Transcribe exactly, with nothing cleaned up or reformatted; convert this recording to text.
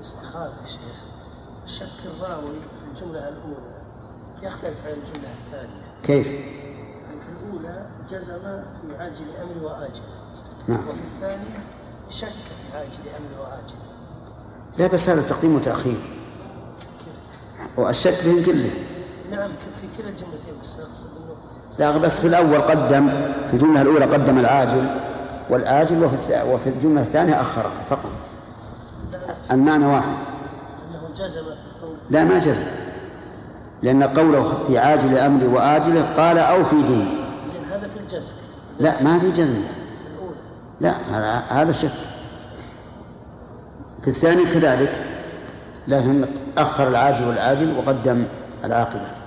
الاستخارة يا شيخ، شك الراوي في الجملة الأولى يختلف عن الجملة الثانية. كيف؟ يعني في الأولى جزم في عاجل أمر وآجل. نعم. وفي الثانية شك في عاجل أمر وآجل. لا بس هذا تقديم وتأخير. والشك بهم كله. نعم في كلا الجملتين بس أقصد إنه. لا بس في الأول قدم، في الجملة الأولى قدم العاجل والآجل، وفي الجملة الثانية أخره فقط. المعنى واحد. أنه جزم في القول. لا ما جزم، لأن قوله في عاجل أمر وآجله قال أو في دين. زين هذا في الجزم. لا ما في جزم. في الأولى. لا هذا شك. في الثاني كذلك، لكن أخر العاجل والآجل وقدم العاقبة.